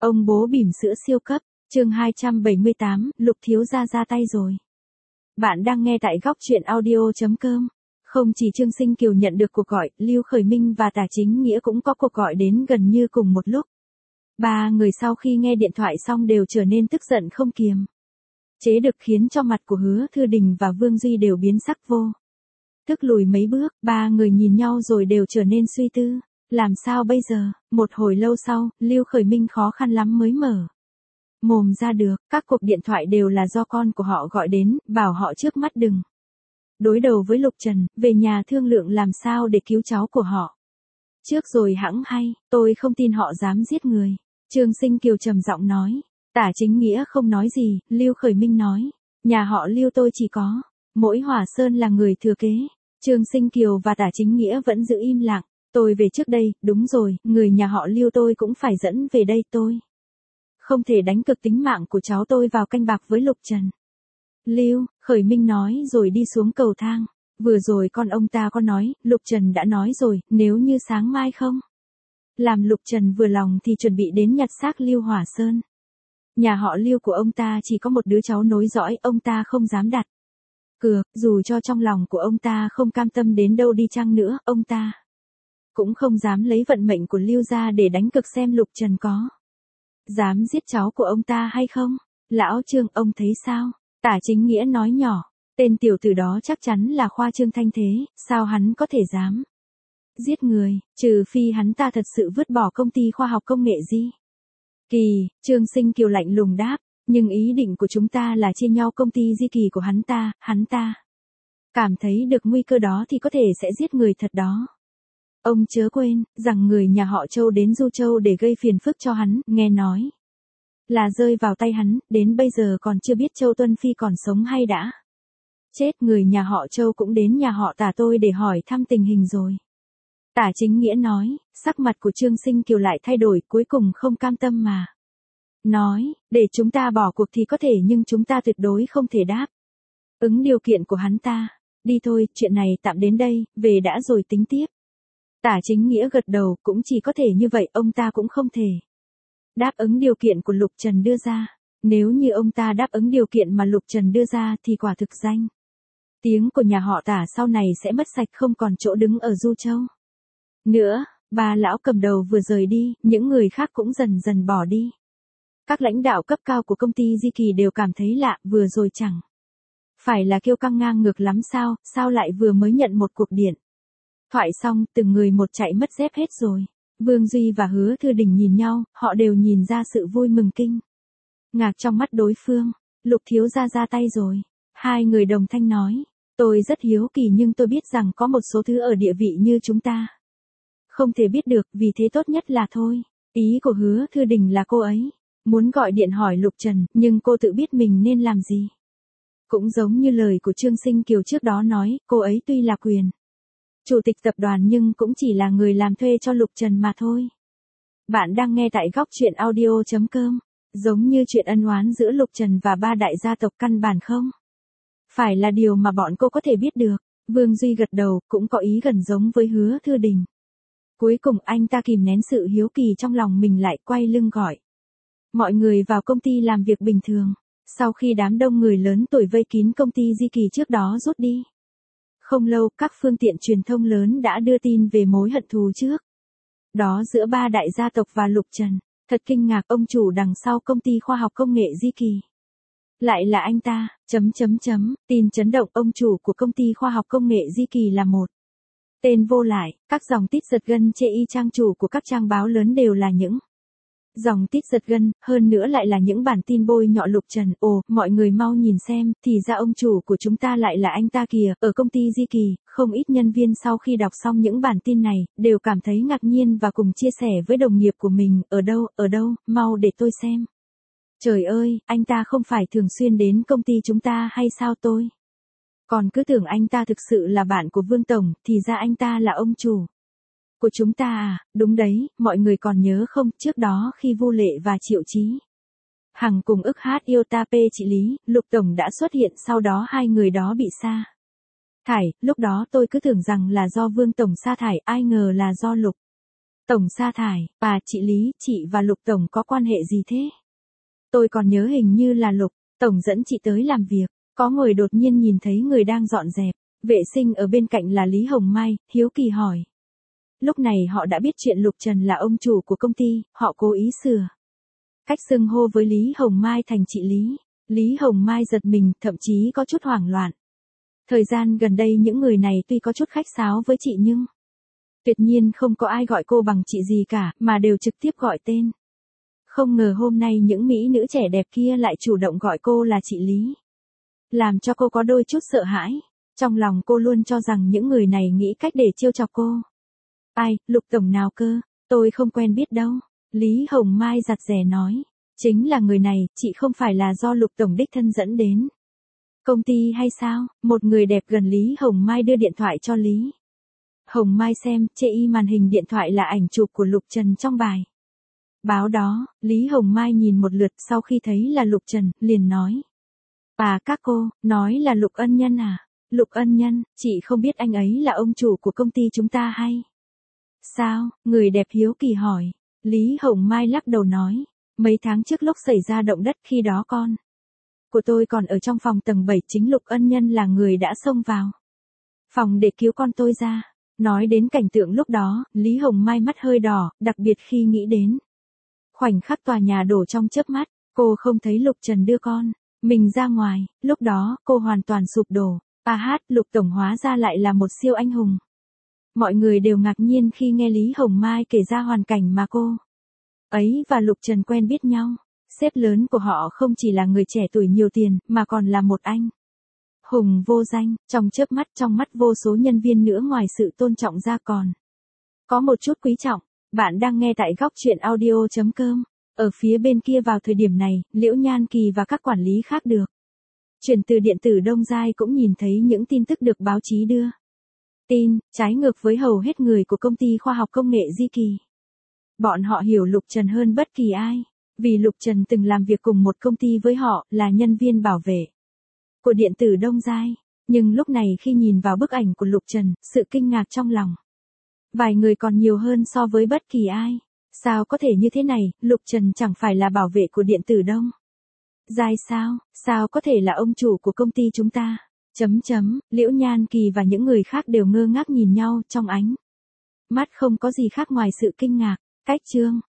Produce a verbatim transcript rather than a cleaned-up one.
Ông bố bỉm sữa siêu cấp, chương hai trăm bảy mươi tám, Lục thiếu gia ra tay rồi. Bạn đang nghe tại góc truyện audio chấm com. Không chỉ Trương Sinh Kiều nhận được cuộc gọi, Lưu Khởi Minh và Tả Chính Nghĩa cũng có cuộc gọi đến gần như cùng một lúc. Ba người sau khi nghe điện thoại xong đều trở nên tức giận không kiềm chế được, khiến cho mặt của Hứa Thư Đình và Vương Duy đều biến sắc vô. Tức lùi mấy bước, ba người nhìn nhau rồi đều trở nên suy tư. Làm sao bây giờ? Một hồi lâu sau, Lưu Khởi Minh khó khăn lắm mới mở mồm ra được. Các cuộc điện thoại đều là do con của họ gọi đến, bảo họ trước mắt đừng đối đầu với Lục Trần, về nhà thương lượng làm sao để cứu cháu của họ trước rồi hẵng hay. Tôi không tin họ dám giết người. Trương Sinh Kiều trầm giọng nói. Tả Chính Nghĩa không nói gì. Lưu Khởi Minh nói, nhà họ Lưu tôi chỉ có mỗi Hỏa Sơn là người thừa kế. Trương Sinh Kiều và Tả Chính Nghĩa vẫn giữ im lặng. Tôi về trước đây, đúng rồi, người nhà họ Lưu tôi cũng phải dẫn về đây. Tôi không thể đánh cược tính mạng của cháu tôi vào canh bạc với Lục Trần. Lưu Khởi Minh nói rồi đi xuống cầu thang. Vừa rồi con ông ta có nói, Lục Trần đã nói rồi, nếu như sáng mai không làm Lục Trần vừa lòng thì chuẩn bị đến nhặt xác Lưu Hỏa Sơn. Nhà họ Lưu của ông ta chỉ có một đứa cháu nối dõi, ông ta không dám đặt cược, dù cho trong lòng của ông ta không cam tâm đến đâu đi chăng nữa, ông ta cũng không dám lấy vận mệnh của Lưu gia để đánh cược xem Lục Trần có dám giết cháu của ông ta hay không. Lão Trương, ông thấy sao? Tả Chính Nghĩa nói nhỏ, tên tiểu tử đó chắc chắn là khoa trương thanh thế, sao hắn có thể dám giết người, trừ phi hắn ta thật sự vứt bỏ công ty khoa học công nghệ Di Kỳ. Trương Sinh Kiều lạnh lùng đáp, nhưng ý định của chúng ta là chia nhau công ty Di Kỳ của hắn ta, hắn ta cảm thấy được nguy cơ đó thì có thể sẽ giết người thật đó. Ông chớ quên, rằng người nhà họ Châu đến Du Châu để gây phiền phức cho hắn, nghe nói là rơi vào tay hắn, đến bây giờ còn chưa biết Châu Tuân Phi còn sống hay đã chết. Người nhà họ Châu cũng đến nhà họ Tả tôi để hỏi thăm tình hình rồi. Tả Chính Nghĩa nói, sắc mặt của Trương Sinh Kiều lại thay đổi, cuối cùng không cam tâm mà nói, để chúng ta bỏ cuộc thì có thể nhưng chúng ta tuyệt đối không thể đáp ứng điều kiện của hắn ta. Đi thôi, chuyện này tạm đến đây, về đã rồi tính tiếp. Tả Chính Nghĩa gật đầu, cũng chỉ có thể như vậy, ông ta cũng không thể đáp ứng điều kiện của Lục Trần đưa ra. Nếu như ông ta đáp ứng điều kiện mà Lục Trần đưa ra thì quả thực danh tiếng của nhà họ Tả sau này sẽ mất sạch, không còn chỗ đứng ở Du Châu nữa. Ba lão cầm đầu vừa rời đi, những người khác cũng dần dần bỏ đi. Các lãnh đạo cấp cao của công ty Di Kỳ đều cảm thấy lạ, vừa rồi chẳng phải là kiêu căng ngang ngược lắm sao, sao lại vừa mới nhận một cuộc điện thoại xong, từng người một chạy mất dép hết rồi. Vương Duy và Hứa Thư Đình nhìn nhau, họ đều nhìn ra sự vui mừng kinh ngạc trong mắt đối phương. Lục thiếu gia ra tay rồi. Hai người đồng thanh nói, tôi rất hiếu kỳ nhưng tôi biết rằng có một số thứ ở địa vị như chúng ta không thể biết được, vì thế tốt nhất là thôi. Ý của Hứa Thư Đình là cô ấy muốn gọi điện hỏi Lục Trần, nhưng cô tự biết mình nên làm gì. Cũng giống như lời của Trương Sinh Kiều trước đó nói, cô ấy tuy là quyền chủ tịch tập đoàn nhưng cũng chỉ là người làm thuê cho Lục Trần mà thôi. Bạn đang nghe tại góc truyện audio chấm com. Giống như chuyện ân oán giữa Lục Trần và ba đại gia tộc căn bản không phải là điều mà bọn cô có thể biết được. Vương Duy gật đầu, cũng có ý gần giống với Hứa Thư Đình. Cuối cùng anh ta kìm nén sự hiếu kỳ trong lòng mình, lại quay lưng gọi mọi người vào công ty làm việc bình thường. Sau khi đám đông người lớn tuổi vây kín công ty Di Kỳ trước đó rút đi không lâu, các phương tiện truyền thông lớn đã đưa tin về mối hận thù trước đó giữa ba đại gia tộc và Lục Trần. Thật kinh ngạc, ông chủ đằng sau công ty khoa học công nghệ Di Kỳ lại là anh ta. Chấm chấm chấm, tin chấn động, ông chủ của công ty khoa học công nghệ Di Kỳ là một tên vô lại. Các dòng tít giật gân chê y trang chủ của các trang báo lớn đều là những dòng tít giật gân, hơn nữa lại là những bản tin bôi nhọ Lục Trần. Ồ, mọi người mau nhìn xem, thì ra ông chủ của chúng ta lại là anh ta kìa. Ở công ty Di Kỳ, không ít nhân viên sau khi đọc xong những bản tin này, đều cảm thấy ngạc nhiên và cùng chia sẻ với đồng nghiệp của mình. Ở đâu, ở đâu, mau để tôi xem. Trời ơi, anh ta không phải thường xuyên đến công ty chúng ta hay sao? Tôi còn cứ tưởng anh ta thực sự là bạn của Vương Tổng, thì ra anh ta là ông chủ của chúng ta à. Đúng đấy, mọi người còn nhớ không, trước đó khi Vu Lệ và Triệu Chí Hằng cùng ức hát yêu ta pê chị Lý, Lục Tổng đã xuất hiện, sau đó hai người đó bị sa thải. Lúc đó tôi cứ tưởng rằng là do Vương Tổng sa thải, ai ngờ là do Lục Tổng sa thải, bà, chị Lý, chị và Lục Tổng có quan hệ gì thế? Tôi còn nhớ hình như là Lục Tổng dẫn chị tới làm việc, có người đột nhiên nhìn thấy người đang dọn dẹp vệ sinh ở bên cạnh là Lý Hồng Mai, hiếu kỳ hỏi. Lúc này họ đã biết chuyện Lục Trần là ông chủ của công ty, họ cố ý sửa cách xưng hô với Lý Hồng Mai thành chị Lý. Lý Hồng Mai giật mình, thậm chí có chút hoảng loạn. Thời gian gần đây những người này tuy có chút khách sáo với chị nhưng tuyệt nhiên không có ai gọi cô bằng chị gì cả, mà đều trực tiếp gọi tên. Không ngờ hôm nay những mỹ nữ trẻ đẹp kia lại chủ động gọi cô là chị Lý. Làm cho cô có đôi chút sợ hãi. Trong lòng cô luôn cho rằng những người này nghĩ cách để trêu chọc cô. Ai, Lục Tổng nào cơ, tôi không quen biết đâu. Lý Hồng Mai giặt rẻ nói. Chính là người này, chị không phải là do Lục Tổng đích thân dẫn đến công ty hay sao? Một người đẹp gần Lý Hồng Mai đưa điện thoại cho Lý Hồng Mai xem, chê y màn hình điện thoại là ảnh chụp của Lục Trần trong bài báo đó. Lý Hồng Mai nhìn một lượt, sau khi thấy là Lục Trần, liền nói. À, các cô, nói là Lục Ân Nhân à? Lục Ân Nhân, chị không biết anh ấy là ông chủ của công ty chúng ta hay sao? Người đẹp hiếu kỳ hỏi. Lý Hồng Mai lắc đầu nói. Mấy tháng trước lúc xảy ra động đất, khi đó con của tôi còn ở trong phòng tầng bảy, chính Lục Ân Nhân là người đã xông vào phòng để cứu con tôi ra. Nói đến cảnh tượng lúc đó, Lý Hồng Mai mắt hơi đỏ, đặc biệt khi nghĩ đến khoảnh khắc tòa nhà đổ trong chớp mắt, cô không thấy Lục Trần đưa con mình ra ngoài, lúc đó cô hoàn toàn sụp đổ. A hát, Lục Tổng hóa ra lại là một siêu anh hùng. Mọi người đều ngạc nhiên khi nghe Lý Hồng Mai kể ra hoàn cảnh mà cô ấy và Lục Trần quen biết nhau. Sếp lớn của họ không chỉ là người trẻ tuổi nhiều tiền, mà còn là một anh hùng vô danh. Trong chớp mắt, trong mắt vô số nhân viên nữa, ngoài sự tôn trọng ra còn có một chút quý trọng. Bạn đang nghe tại góc truyện audio chấm com. Ở phía bên kia vào thời điểm này, Liễu Nhan Kỳ và các quản lý khác được chuyển từ điện tử Đông Giai cũng nhìn thấy những tin tức được báo chí đưa tin, trái ngược với hầu hết người của công ty khoa học công nghệ Di Kỳ. Bọn họ hiểu Lục Trần hơn bất kỳ ai, vì Lục Trần từng làm việc cùng một công ty với họ, là nhân viên bảo vệ của điện tử Đông Giai. Nhưng lúc này khi nhìn vào bức ảnh của Lục Trần, sự kinh ngạc trong lòng vài người còn nhiều hơn so với bất kỳ ai. Sao có thể như thế này, Lục Trần chẳng phải là bảo vệ của điện tử Đông Giai sao? Sao có thể là ông chủ của công ty chúng ta? Chấm chấm, Liễu Nhan Kỳ và những người khác đều ngơ ngác nhìn nhau, trong ánh mắt không có gì khác ngoài sự kinh ngạc. Cách chương